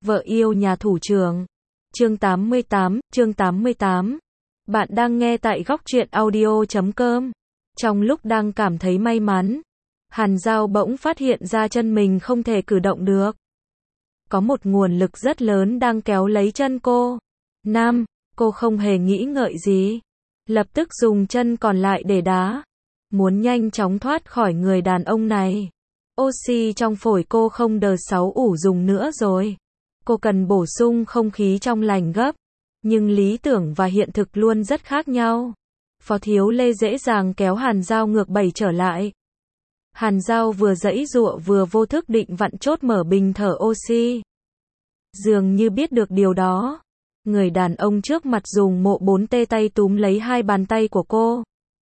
Vợ yêu nhà thủ trưởng. Chương 88. Bạn đang nghe tại góc truyện audio.com. Trong lúc đang cảm thấy may mắn, Hàn Dao bỗng phát hiện ra chân mình không thể cử động được. Có một nguồn lực rất lớn đang kéo lấy chân cô. Cô không hề nghĩ ngợi gì. Lập tức dùng chân còn lại để đá. Muốn nhanh chóng thoát khỏi người đàn ông này. Oxy trong phổi cô không đờ 6 ủ dùng nữa rồi. Cô cần bổ sung không khí trong lành gấp. Nhưng lý tưởng và hiện thực luôn rất khác nhau. Phó Thiếu Lê dễ dàng kéo Hàn Dao ngược 7 trở lại. Hàn Dao vừa giãy giụa vừa vô thức định vặn chốt mở bình thở oxy. Dường như biết được điều đó. Người đàn ông trước mặt dùng mộ 4T tay túm lấy hai bàn tay của cô.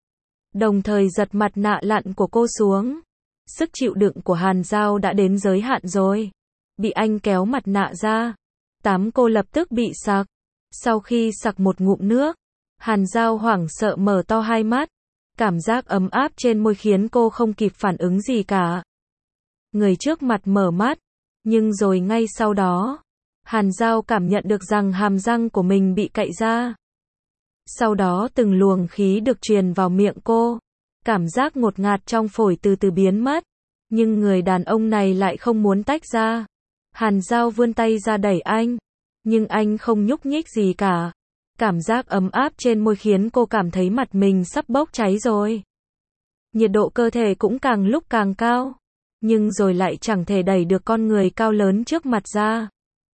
Đồng thời giật mặt nạ lặn của cô xuống. Sức chịu đựng của Hàn Dao đã đến giới hạn rồi. Bị anh kéo mặt nạ ra. Cô lập tức bị sặc. Sau khi sặc một ngụm nước, Hàn Dao hoảng sợ mở to hai mắt. Cảm giác ấm áp trên môi khiến cô không kịp phản ứng gì cả. Người trước mặt mở mắt. Nhưng rồi ngay sau đó, Hàn Dao cảm nhận được rằng hàm răng của mình bị cạy ra. Sau đó từng luồng khí được truyền vào miệng cô. Cảm giác ngột ngạt trong phổi từ từ biến mất. Nhưng người đàn ông này lại không muốn tách ra. Hàn Dao vươn tay ra đẩy anh. Nhưng anh không nhúc nhích gì cả. Cảm giác ấm áp trên môi khiến cô cảm thấy mặt mình sắp bốc cháy rồi. Nhiệt độ cơ thể cũng càng lúc càng cao. Nhưng rồi lại chẳng thể đẩy được con người cao lớn trước mặt ra.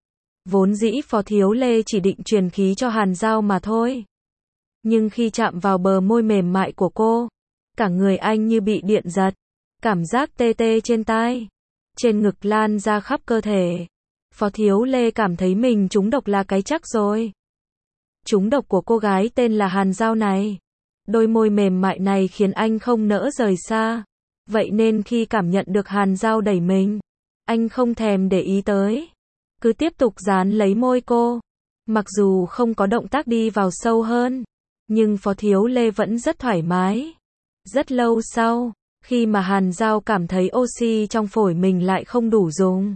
Vốn dĩ Phó Thiếu Lê chỉ định truyền khí cho Hàn Dao mà thôi. Nhưng khi chạm vào bờ môi mềm mại của cô, cả người anh như bị điện giật. Cảm giác tê tê trên tai, trên ngực lan ra khắp cơ thể. Phó Thiếu Lê cảm thấy mình trúng độc là cái chắc rồi. Trúng độc của cô gái tên là Hàn Dao này. Đôi môi mềm mại này khiến anh không nỡ rời xa. Vậy nên khi cảm nhận được Hàn Dao đẩy mình, anh không thèm để ý tới. Cứ tiếp tục dán lấy môi cô. Mặc dù không có động tác đi vào sâu hơn, nhưng Phó Thiếu Lê vẫn rất thoải mái. Rất lâu sau, khi mà Hàn Dao cảm thấy oxy trong phổi mình lại không đủ dùng,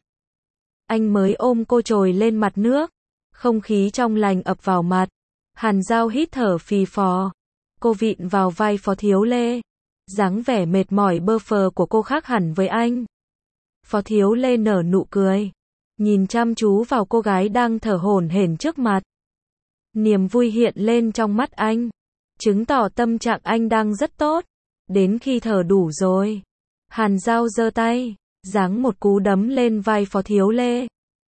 anh mới ôm cô trồi lên mặt nước. Không khí trong lành ập vào mặt. Hàn Dao hít thở phì phò. Cô vịn vào vai Phó Thiếu Lê. Dáng vẻ mệt mỏi bơ phờ của cô khác hẳn với anh. Phó Thiếu Lê nở nụ cười. Nhìn chăm chú vào cô gái đang thở hổn hển trước mặt. Niềm vui hiện lên trong mắt anh. Chứng tỏ tâm trạng anh đang rất tốt. Đến khi thở đủ rồi, Hàn Dao giơ tay, giáng một cú đấm lên vai Phó Thiếu Lê.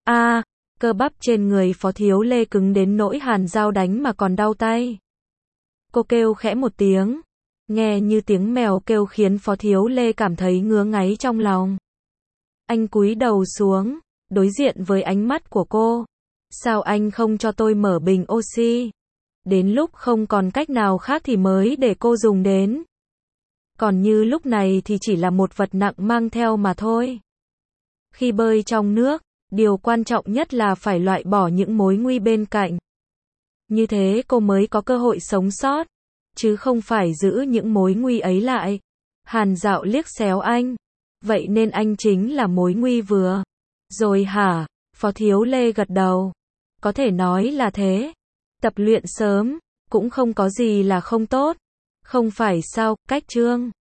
Cơ bắp trên người Phó Thiếu Lê cứng đến nỗi Hàn Dao đánh mà còn đau tay. Cô kêu khẽ một tiếng, nghe như tiếng mèo kêu khiến Phó Thiếu Lê cảm thấy ngứa ngáy trong lòng. Anh cúi đầu xuống, đối diện với ánh mắt của cô. Sao anh không cho tôi mở bình oxy? Đến lúc không còn cách nào khác thì mới để cô dùng đến. Còn như lúc này thì chỉ là một vật nặng mang theo mà thôi. Khi bơi trong nước, điều quan trọng nhất là phải loại bỏ những mối nguy bên cạnh. Như thế cô mới có cơ hội sống sót, chứ không phải giữ những mối nguy ấy lại. Hàn Dao liếc xéo anh. Vậy nên anh chính là mối nguy vừa rồi hả? Phó Thiếu Lê gật đầu. Có thể nói là thế. Tập luyện sớm cũng không có gì là không tốt. Không phải sao? Cách chương